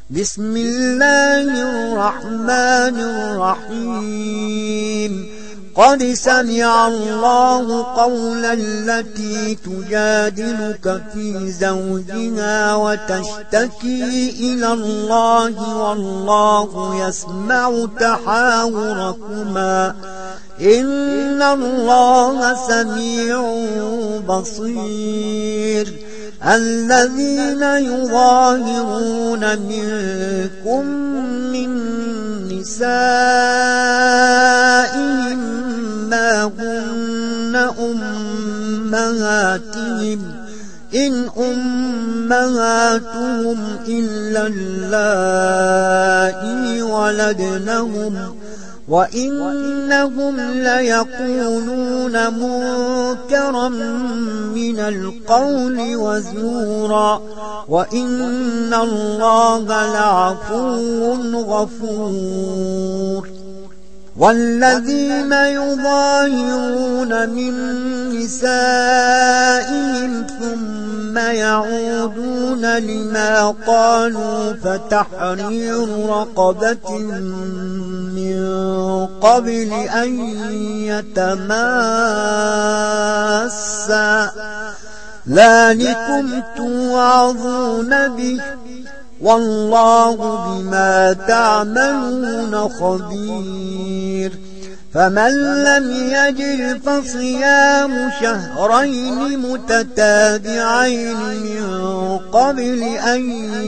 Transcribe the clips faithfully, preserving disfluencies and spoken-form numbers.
بسم الله الرحمن الرحيم قد سمع الله قول التي تجادلك في زوجها وتشتكي إلى الله والله يسمع تحاوركما إن الله سميع بصير الذين يظاهرون منكم من نسائهم ما هن أمهاتهم إن أمهاتهم إلا اللائي ولدنهم وإنهم ليقولون منكرا من القول وزورا وإن الله لعفو غفور والذين يظاهرون من نسائهم ثم يعودون لما قالوا فتحرير رقبة من قبل أن يتماسا ذلكم توعظون به والله بما تعملون خبير فمن لم يجد فصيام شهرين متتابعين من قبل أن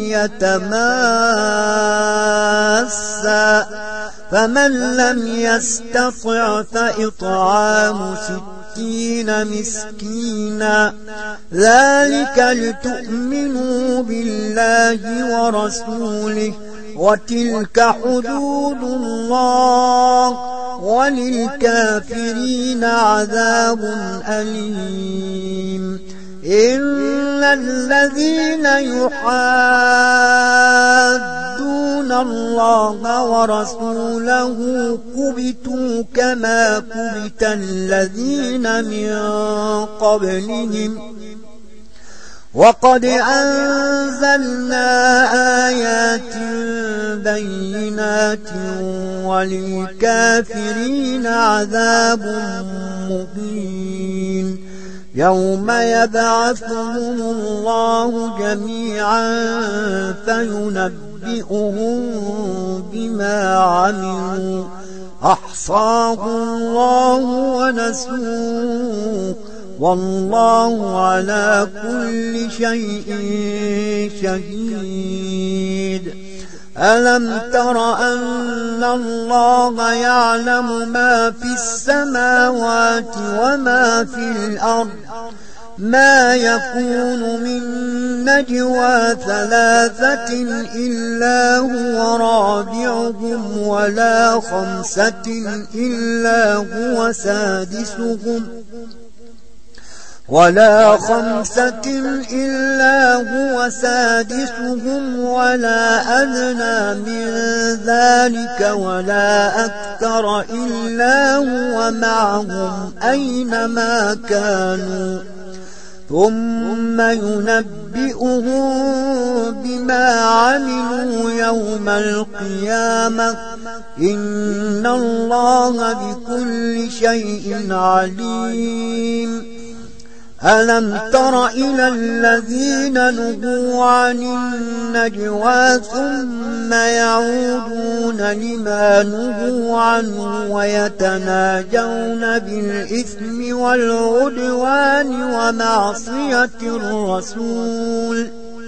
يتماسا فمن لم يستطع فإطعام ستين مسكينا ذلك لتؤمنوا بالله ورسوله وتلك حدود الله وللكافرين عذاب أليم إن الذين يحادون الله ورسوله كبتوا كما كبت الذين من قبلهم وقد أنزلنا آيات بينات وللكافرين عذاب مهين يوم يبعثهم الله جميعا فينبئهم بما عملوا أحصاه الله ونسوه والله على كل شيء شهيد ألم تر أن الله يعلم ما في السماوات وما في الأرض ما يكون من نجوى ثلاثة إلا هو رابعهم ولا خمسة إلا هو سادسهم ولا خمسة إلا هو سادسهم ولا أدنى من ذلك ولا أكثر إلا هو معهم أينما كانوا ثم ينبئهم بما عملوا يوم القيامة إن الله بكل شيء عليم ألم تر إلى الذين نهوا عن النجوى ثم يعودون لما نهوا عنه ويتناجون بالإثم والعدوان ومعصية الرسول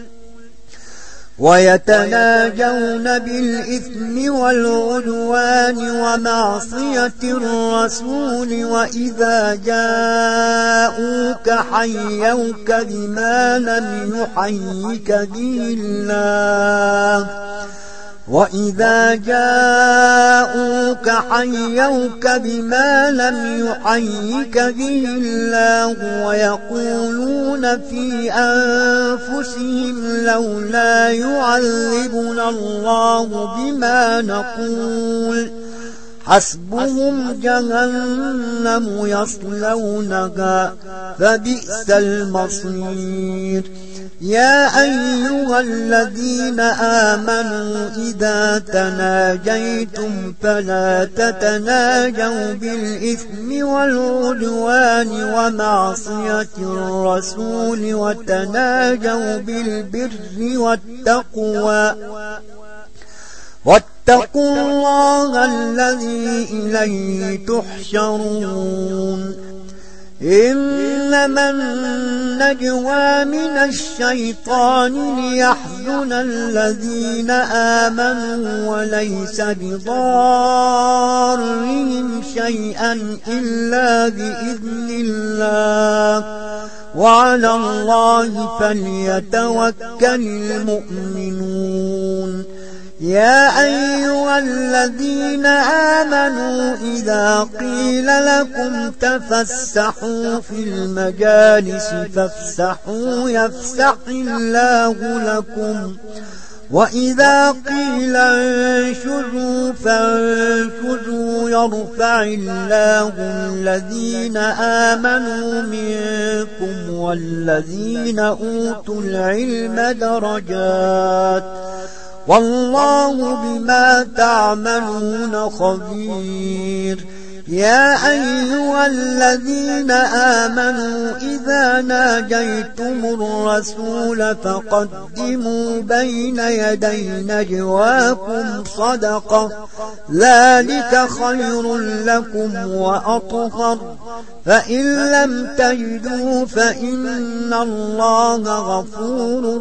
ويتناجون بالإثم والعدوان ومعصية الرسول وإذا جاءوك حيوك بما لم يحيك به الله وإذا جاءوك حيوك بما لم يحيك به الله ويقولون في أنفسهم لولا يعذبنا الله بما نقول حسبهم جهنم يصلونها فبئس المصير يا أيها الذين آمنوا إذا تناجيتم فلا تتناجوا بالإثم والعدوان ومعصية الرسول وتناجوا بالبر والتقوى واتقوا الله الذي إليه تحشرون إنما النجوى من الشيطان ليحزن الذين آمنوا وليس بضارهم شيئا إلا بإذن الله وعلى الله فليتوكل المؤمنون يا أيها الذين آمنوا إذا قيل لكم تفسحوا في المجالس فافسحوا يفسح الله لكم وإذا قيل انشزوا فانشزوا يرفع الله الذين آمنوا منكم والذين أوتوا العلم درجات والله بما تعملون خبير يا أيها الذين آمنوا إذا ناجيتم الرسول فقدموا بين يدي نجواكم صدقة ذلك خير لكم وأطهر فإن لم تجدوا فإن الله غفور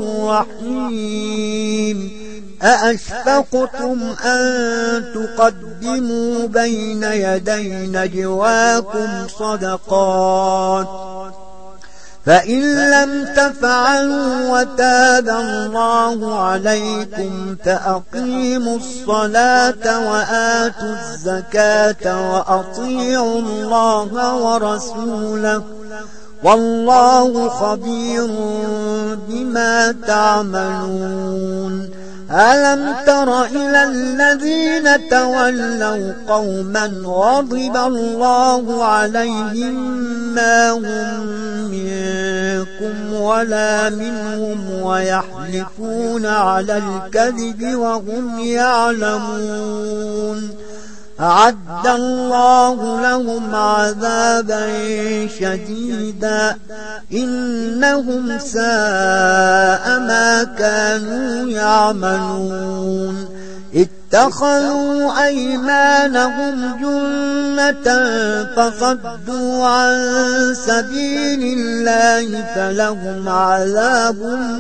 رحيم أأشفقتم أن تقدموا بين يدي نجواكم صدقات فإن لم تفعلوا وتاب الله عليكم فأقيموا الصلاة وآتوا الزكاة وأطيعوا الله ورسوله والله خبير بما تعملون ألم تر إلى الذين تولوا قوما غضب الله عليهم ما هم منكم ولا منهم ويحلفون على الكذب وهم يعلمون أعد الله لهم عذابا شديدا إنهم ساء ما كانوا يعملون اتخذوا أيمانهم جنة فصدوا عن سبيل الله فلهم عذاب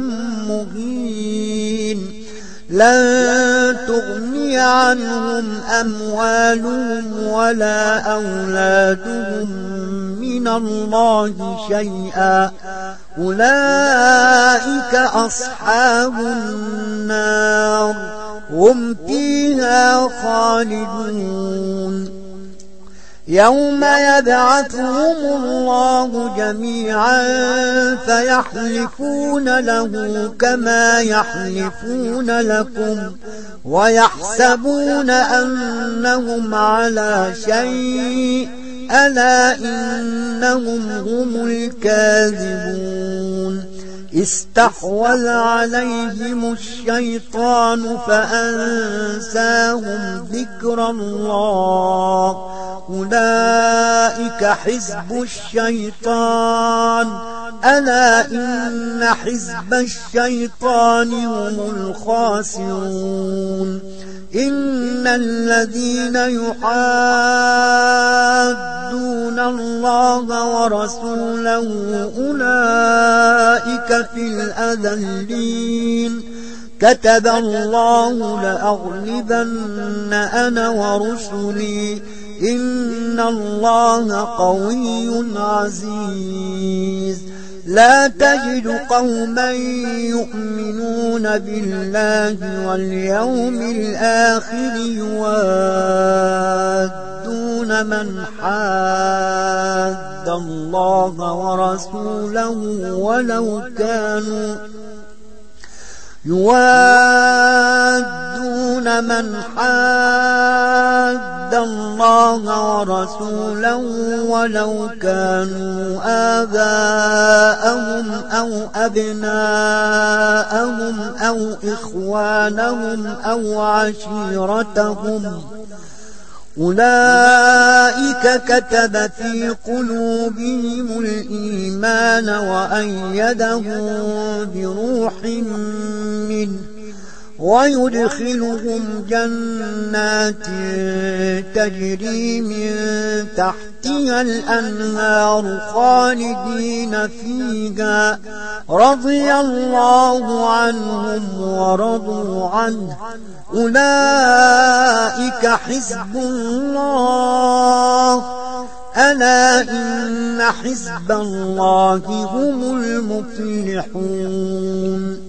مهين لن تغني عنهم أموالهم ولا أولادهم من الله شيئا أولئك أصحاب النار هم فيها خالدون يوم يبعثهم الله جميعا فيحلفون له كما يحلفون لكم ويحسبون أنهم على شيء ألا إنهم هم الكاذبون استحوذ عليهم الشيطان فأنساهم ذكر الله أولئك حزب الشيطان ألا إن حزب الشيطان هم الخاسرون إن الذين يحادون الله ورسوله أولئك في الأذلين كتب الله لأغلبن أنا ورسلي إن الله قوي عزيز لا تجد قوما يؤمنون بالله واليوم الآخر يوادون من حاد الله ورسوله ولو كانوا يوادون من حاد الله ورسوله ولو كانوا آباءهم أو أبناءهم أو إخوانهم أو عشيرتهم أولئك كتب في قلوبهم الإيمان وأيدهم بروح منه ويدخلهم جنات تجري من تحتها الأنهار خالدين فيها رضي الله عنهم ورضوا عنه أولئك حزب الله ألا إن حزب الله هم المفلحون